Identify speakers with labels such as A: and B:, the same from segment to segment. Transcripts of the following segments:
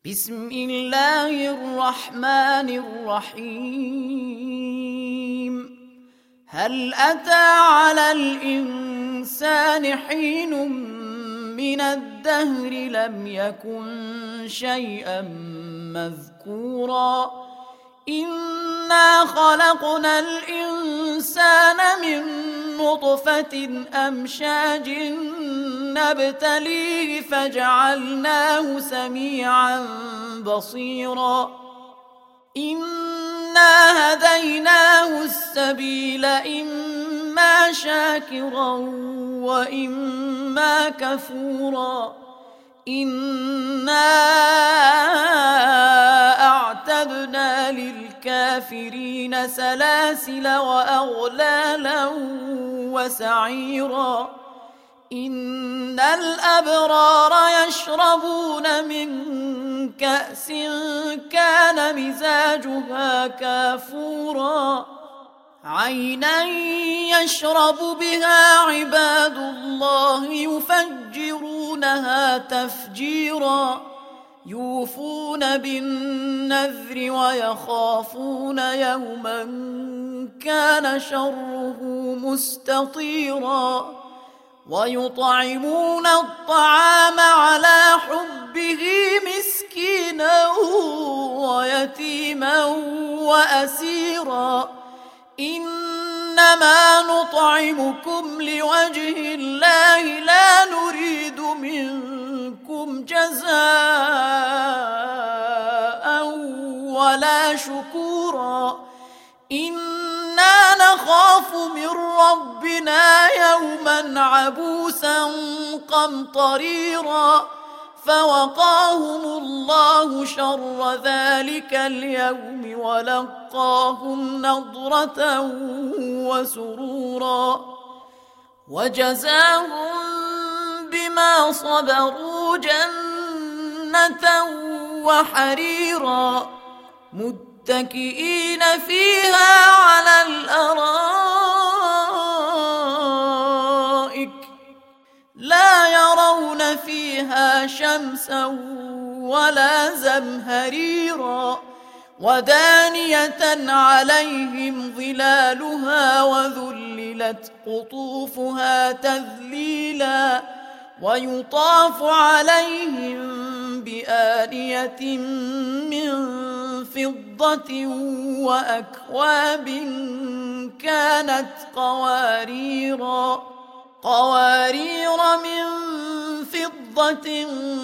A: بسم الله الرحمن الرحيم. هل أتى على الإنسان حين من الدهر لم يكن شيئا مذكورا إنا خلقنا الإنسان من نطفة أمشاج نبتليه فجعلناه سميعا بصيرا إنا هديناه السبيل إما شاكرا وإما كفورا إنا أعتدنا للكافرين سلاسل وأغلالا وسعيرا إن الأبرار يشربون من كأس كان مزاجها كافورا عينا يشرب بها عباد الله يفجرونها تفجيرا يوفون بالنذر ويخافون يوما كان شره مستطيرا ويطعمون الطعام على حبه مسكينا ويتيما وأسيرا إنما نطعمكم لوجه الله لا نريد منكم جزاء ولا شكورا إنا نخاف من ربنا يوما عبوسا قمطريرا فوقاهم الله شر ذلك اليوم ولقاهم نضرة وسرورا وجزاهم بما صبروا جنة وحريرا متكئين فيها على الأرائك لا يرون فيها شمسا ولا زمهريرا ودانية عليهم ظلالها وذللت قطوفها تذليلا ويطاف عليهم بآنية من فضة وأكواب كانت قوارير من فضة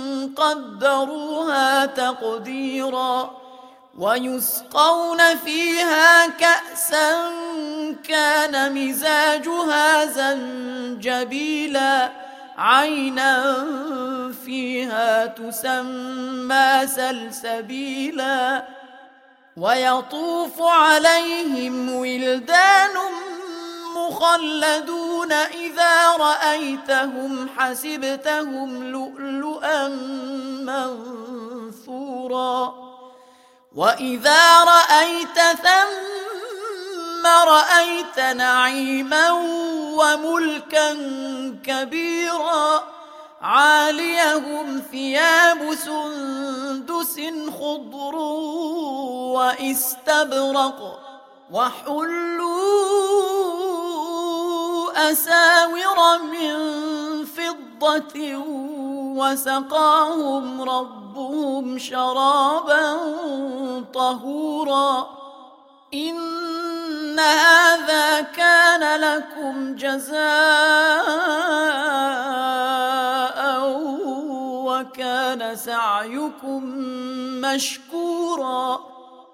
A: قدروها تقديرا ويسقون فيها كأسا كان مزاجها زنجبيلا عينا فيها تسمى سلسبيلا ويطوف عليهم ولدان مخلدون إذا رأيتهم حسبتهم لؤلؤا منثورا وإذا رأيت ثم رأيت نعيما وملكا كبيرا عاليهم ثياب سندس خضر واستبرق وحلوا أساور من فضة وسقاهم ربهم شرابا طهورا إن هذا كان لكم جزاء وكان سعيكم مشكورا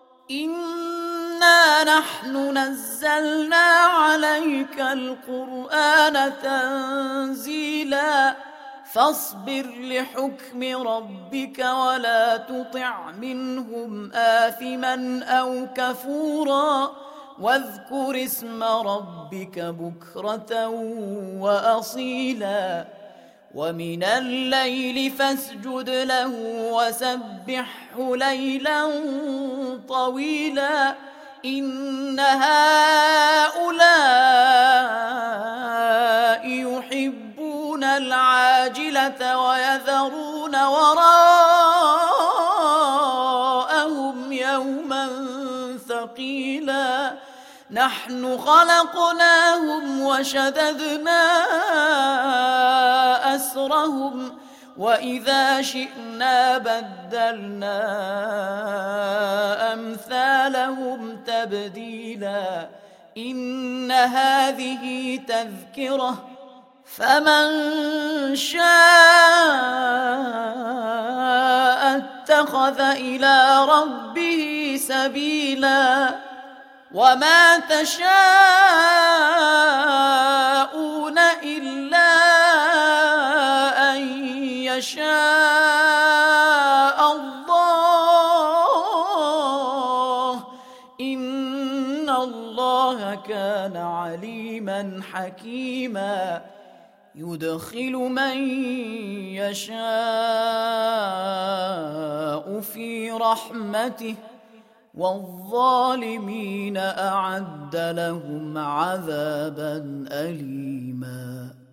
A: إنا نحن نزلنا عليك القرآن تنزيلا فاصبر لحكم ربك ولا تطع منهم آثما أو كفورا واذكر اسم ربك بكرة وأصيلا ومن الليل فاسجد له وسبحه ليلا طويلا إن هؤلاء يحبون العاجلة ويذرون وراءهم قيلا نحن خلقناهم وشددنا أسرهم وإذا شئنا بدلنا أمثالهم تبديلا إن هذه تذكرة فمن شاء اتخذ إلى ربه سبيلا وما تشاءون إلا أن يشاء الله إن الله كان عليما حكيما يدخل من يشاء في رحمته والظالمين أعد لهم عذابا أليما.